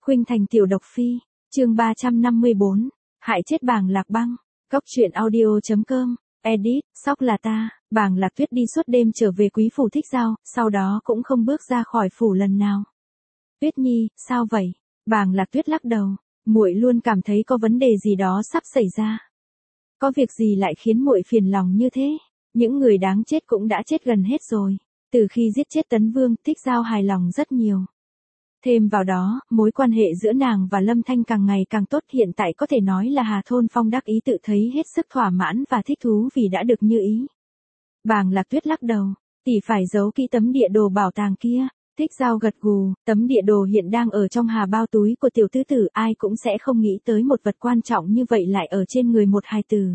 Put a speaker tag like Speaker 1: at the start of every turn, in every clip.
Speaker 1: Khuynh Thành tiểu độc phi, chương 354, hại chết Bàng Lạc Băng, Cóc truyện audio.com, edit, sóc là ta, Bàng Lạc Tuyết đi suốt đêm trở về quý phủ Thích Giao, sau đó cũng không bước ra khỏi phủ lần nào. Tuyết Nhi, sao vậy? Bàng Lạc Tuyết lắc đầu, muội luôn cảm thấy có vấn đề gì đó sắp xảy ra. Có việc gì lại khiến muội phiền lòng như thế? Những người đáng chết cũng đã chết gần hết rồi. Từ khi giết chết Tấn Vương, Thích Giao hài lòng rất nhiều. Thêm vào đó, mối quan hệ giữa nàng và Lâm Thanh càng ngày càng tốt, hiện tại có thể nói là Hà Thôn Phong đắc ý tự thấy hết sức thỏa mãn và thích thú vì đã được như ý. Bàng Lạc Tuyết lắc đầu, tỷ phải giấu kỹ tấm địa đồ bảo tàng kia. Thích Giao gật gù, tấm địa đồ hiện đang ở trong hà bao túi của tiểu tứ tử, ai cũng sẽ không nghĩ tới một vật quan trọng như vậy lại ở trên người một hài tử.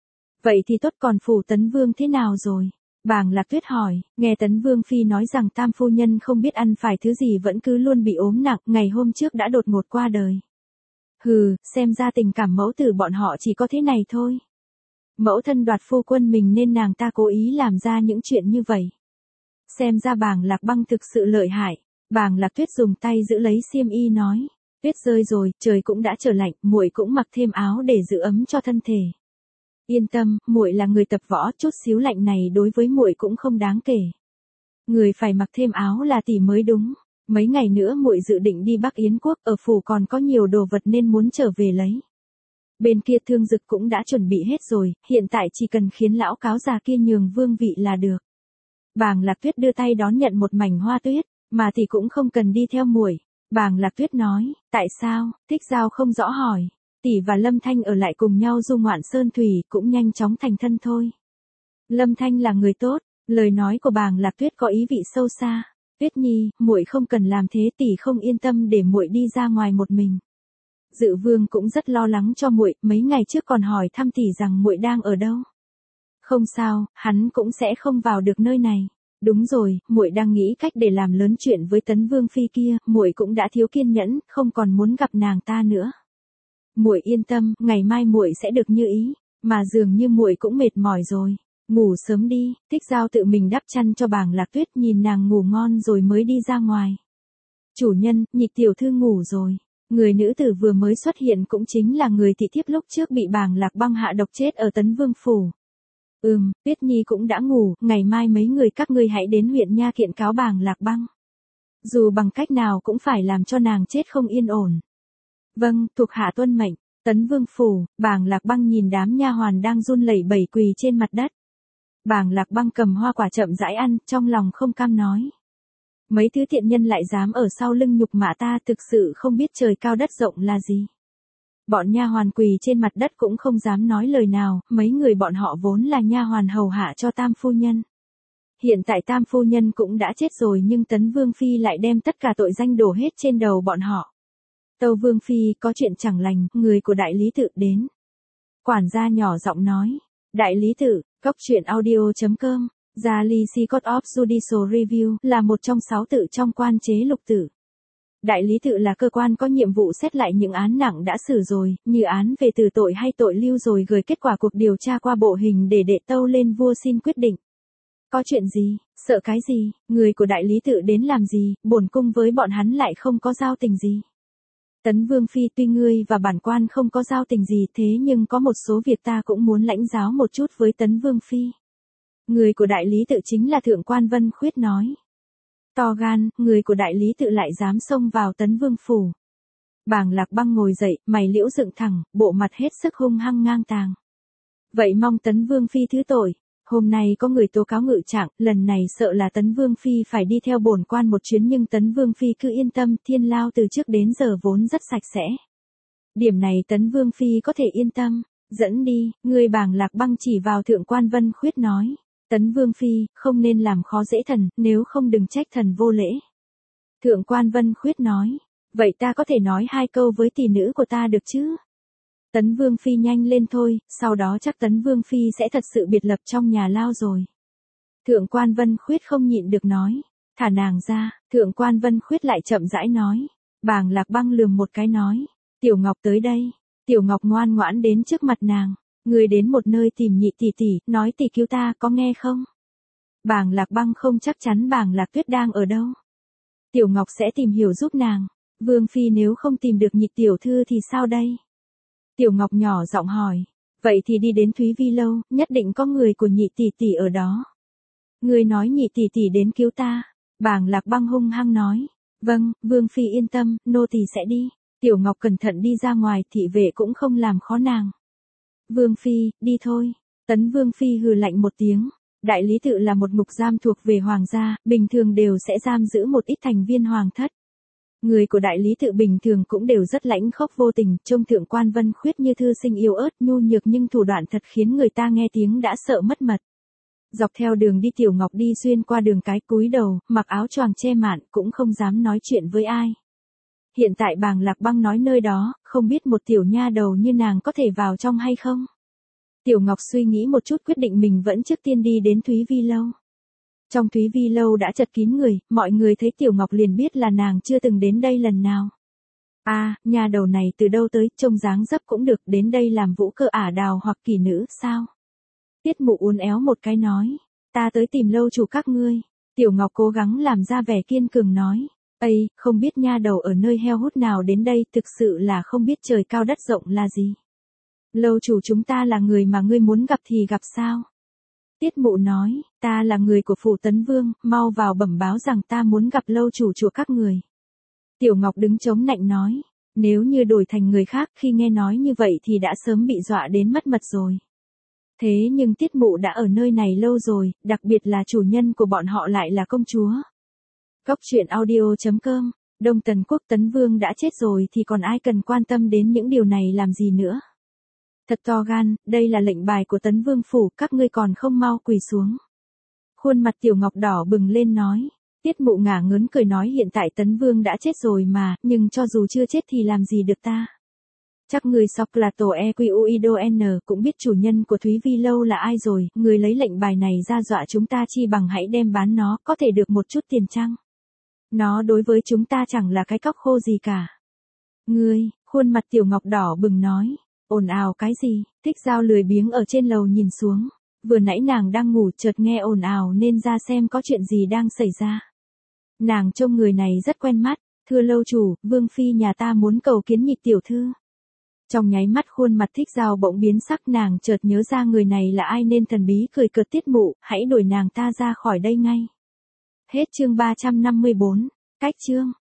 Speaker 1: Vậy thì tốt, còn phủ Tấn Vương thế nào rồi? Bàng Lạc Tuyết hỏi, nghe Tấn Vương Phi nói rằng tam phu nhân không biết ăn phải thứ gì vẫn cứ luôn bị ốm nặng, ngày hôm trước đã đột ngột qua đời. Hừ, xem ra tình cảm mẫu tử bọn họ chỉ có thế này thôi. Mẫu thân đoạt phu quân mình nên nàng ta cố ý làm ra những chuyện như vậy. Xem ra Bàng Lạc Băng thực sự lợi hại. Bàng Lạc Tuyết dùng tay giữ lấy xiêm y nói, tuyết rơi rồi, trời cũng đã trở lạnh, muội cũng mặc thêm áo để giữ ấm cho thân thể. Yên tâm, muội là người tập võ, chút xíu lạnh này đối với muội cũng không đáng kể. Người phải mặc thêm áo là tỷ mới đúng. Mấy ngày nữa muội dự định đi Bắc Yến quốc, ở phủ còn có nhiều đồ vật nên muốn trở về lấy. Bên kia Thương Dực cũng đã chuẩn bị hết rồi, hiện tại chỉ cần khiến lão cáo già kia nhường vương vị là được. Bàng Lạc Tuyết đưa tay đón nhận một mảnh hoa tuyết, mà thì cũng không cần đi theo muội. Bàng Lạc Tuyết nói, tại sao? Thích Giao không rõ hỏi. Tỷ và Lâm Thanh ở lại cùng nhau du ngoạn sơn thủy, cũng nhanh chóng thành thân thôi. Lâm Thanh là người tốt, lời nói của Bàng Lạc Tuyết có ý vị sâu xa. Tuyết Nhi, muội không cần làm thế, tỷ không yên tâm để muội đi ra ngoài một mình. Dự Vương cũng rất lo lắng cho muội, mấy ngày trước còn hỏi thăm tỷ rằng muội đang ở đâu. Không sao, hắn cũng sẽ không vào được nơi này. Đúng rồi, muội đang nghĩ cách để làm lớn chuyện với Tấn Vương Phi kia, muội cũng đã thiếu kiên nhẫn, không còn muốn gặp nàng ta nữa. Muội yên tâm, ngày mai muội sẽ được như ý, mà dường như muội cũng mệt mỏi rồi. Ngủ sớm đi. Thích Giao tự mình đắp chăn cho Bàng Lạc Tuyết, nhìn nàng ngủ ngon rồi mới đi ra ngoài. Chủ nhân, Nhịch tiểu thư ngủ rồi. Người nữ tử vừa mới xuất hiện cũng chính là người thị thiếp lúc trước bị Bàng Lạc Băng hạ độc chết ở Tấn Vương phủ. Tuyết Nhi cũng đã ngủ, ngày mai mấy người các ngươi hãy đến huyện nha kiện cáo Bàng Lạc Băng. Dù bằng cách nào cũng phải làm cho nàng chết không yên ổn. Vâng, thuộc hạ tuân mệnh. Tấn Vương phủ, Bàng Lạc Băng nhìn đám nha hoàn đang run lẩy bẩy quỳ trên mặt đất. Bàng Lạc Băng cầm hoa quả chậm rãi ăn, trong lòng không cam nói. Mấy thứ thiện nhân lại dám ở sau lưng nhục mạ ta, thực sự không biết trời cao đất rộng là gì. Bọn nha hoàn quỳ trên mặt đất cũng không dám nói lời nào, mấy người bọn họ vốn là nha hoàn hầu hạ cho tam phu nhân. Hiện tại tam phu nhân cũng đã chết rồi nhưng Tấn Vương Phi lại đem tất cả tội danh đổ hết trên đầu bọn họ. Tâu Vương Phi, có chuyện chẳng lành, người của đại lý tự đến. Quản gia nhỏ giọng nói, đại lý tự, Cóc truyện audio.com, gia Ly Court of Judicial Review là một trong 6 tự trong quan chế lục tự. Đại lý tự là cơ quan có nhiệm vụ xét lại những án nặng đã xử rồi, như án về tử tội hay tội lưu rồi gửi kết quả cuộc điều tra qua bộ hình để đệ tâu lên vua xin quyết định. Có chuyện gì, sợ cái gì, người của đại lý tự đến làm gì, bổn cung với bọn hắn lại không có giao tình gì. Tấn Vương Phi, tuy ngươi và bản quan không có giao tình gì thế nhưng có một số việc ta cũng muốn lãnh giáo một chút với Tấn Vương Phi. Người của đại lý tự chính là Thượng quan Vân Khuyết nói. To gan, người của đại lý tự lại dám xông vào Tấn Vương phủ. Bàng Lạc Băng ngồi dậy, mày liễu dựng thẳng, bộ mặt hết sức hung hăng ngang tàng. Vậy mong Tấn Vương Phi thứ tội. Hôm nay có người tố cáo ngự trạng, lần này sợ là Tấn Vương Phi phải đi theo bổn quan một chuyến nhưng Tấn Vương Phi cứ yên tâm, Thiên Lao từ trước đến giờ vốn rất sạch sẽ. Điểm này Tấn Vương Phi có thể yên tâm. Dẫn đi, người Bàng Lạc Băng chỉ vào Thượng quan Vân Khuyết nói. Tấn Vương Phi, không nên làm khó dễ thần, nếu không đừng trách thần vô lễ. Thượng quan Vân Khuyết nói, vậy ta có thể nói 2 câu với tỷ nữ của ta được chứ? Tấn Vương Phi nhanh lên thôi, sau đó chắc Tấn Vương Phi sẽ thật sự biệt lập trong nhà lao rồi. Thượng quan Vân Khuyết không nhịn được nói, thả nàng ra. Thượng quan Vân Khuyết lại chậm rãi nói. Bàng Lạc Băng lườm một cái nói, Tiểu Ngọc tới đây. Tiểu Ngọc ngoan ngoãn đến trước mặt nàng. Người đến một nơi tìm Nhị tỷ tỷ, nói tỷ cứu ta, có nghe không? Bàng Lạc Băng không chắc chắn Bàng Lạc Tuyết đang ở đâu. Tiểu Ngọc sẽ tìm hiểu giúp nàng. Vương Phi nếu không tìm được Nhị tiểu thư thì sao đây? Tiểu Ngọc nhỏ giọng hỏi. Vậy thì đi đến Thúy Vi lâu, nhất định có người của Nhị tỷ tỷ ở đó. Người nói Nhị tỷ tỷ đến cứu ta. Bàng Lạc Băng hung hăng nói. Vâng, Vương Phi yên tâm, nô tỳ sẽ đi. Tiểu Ngọc cẩn thận đi ra ngoài, thị vệ cũng không làm khó nàng. Vương Phi, đi thôi. Tấn Vương Phi hừ lạnh một tiếng. Đại lý tự là một ngục giam thuộc về hoàng gia, bình thường đều sẽ giam giữ một ít thành viên hoàng thất. Người của đại lý tự bình thường cũng đều rất lãnh khốc vô tình, trông thượng quan Vân Khuyết như thư sinh yếu ớt nhu nhược nhưng thủ đoạn thật khiến người ta nghe tiếng đã sợ mất mật. Dọc theo đường đi Tiểu Ngọc đi xuyên qua đường cái cúi đầu, mặc áo choàng che mạn cũng không dám nói chuyện với ai. Hiện tại Bàng Lạc Băng nói nơi đó, không biết một tiểu nha đầu như nàng có thể vào trong hay không. Tiểu Ngọc suy nghĩ một chút quyết định mình vẫn trước tiên đi đến Thúy Vi lâu. Trong Thúy Vi lâu đã chật kín người, mọi người thấy Tiểu Ngọc liền biết là nàng chưa từng đến đây lần nào. Nha đầu này từ đâu tới, trông dáng dấp cũng được, đến đây làm vũ cơ ả đào hoặc kỳ nữ, sao? Tiết Mụ uốn éo một cái nói, ta tới tìm lâu chủ các ngươi. Tiểu Ngọc cố gắng làm ra vẻ kiên cường nói, không biết nha đầu ở nơi heo hút nào đến đây, thực sự là không biết trời cao đất rộng là gì. Lâu chủ chúng ta là người mà ngươi muốn gặp thì gặp sao? Tiết Mụ nói, ta là người của phủ Tấn Vương, mau vào bẩm báo rằng ta muốn gặp lâu chủ chùa các người. Tiểu Ngọc đứng chống nạnh nói, nếu như đổi thành người khác khi nghe nói như vậy thì đã sớm bị dọa đến mất mật rồi. Thế nhưng Tiết Mụ đã ở nơi này lâu rồi, đặc biệt là chủ nhân của bọn họ lại là công chúa. Cốc truyện audio.com, Đông Tần Quốc Tấn Vương đã chết rồi thì còn ai cần quan tâm đến những điều này làm gì nữa. Thật to gan, đây là lệnh bài của Tấn Vương phủ, các ngươi còn không mau quỳ xuống. Khuôn mặt Tiểu Ngọc đỏ bừng lên nói. Tiết Mụ ngả ngớn cười nói hiện tại Tấn Vương đã chết rồi mà, nhưng cho dù chưa chết thì làm gì được ta. Chắc người Socrato EQUIDON cũng biết chủ nhân của Thúy Vi lâu là ai rồi, người lấy lệnh bài này ra dọa chúng ta chi bằng hãy đem bán nó, có thể được một chút tiền chăng? Nó đối với chúng ta chẳng là cái cóc khô gì cả. Ngươi, khuôn mặt Tiểu Ngọc đỏ bừng nói. Ồn ào cái gì? Thích Giao lười biếng ở trên lầu nhìn xuống. Vừa nãy nàng đang ngủ chợt nghe ồn ào nên ra xem có chuyện gì đang xảy ra. Nàng trông người này rất quen mắt. Thưa lâu chủ, Vương Phi nhà ta muốn cầu kiến Nhị tiểu thư. Trong nháy mắt khuôn mặt Thích Giao bỗng biến sắc, nàng chợt nhớ ra người này là ai nên thần bí cười cợt Tiết Mụ, hãy đuổi nàng ta ra khỏi đây ngay. Hết chương 354, cách chương.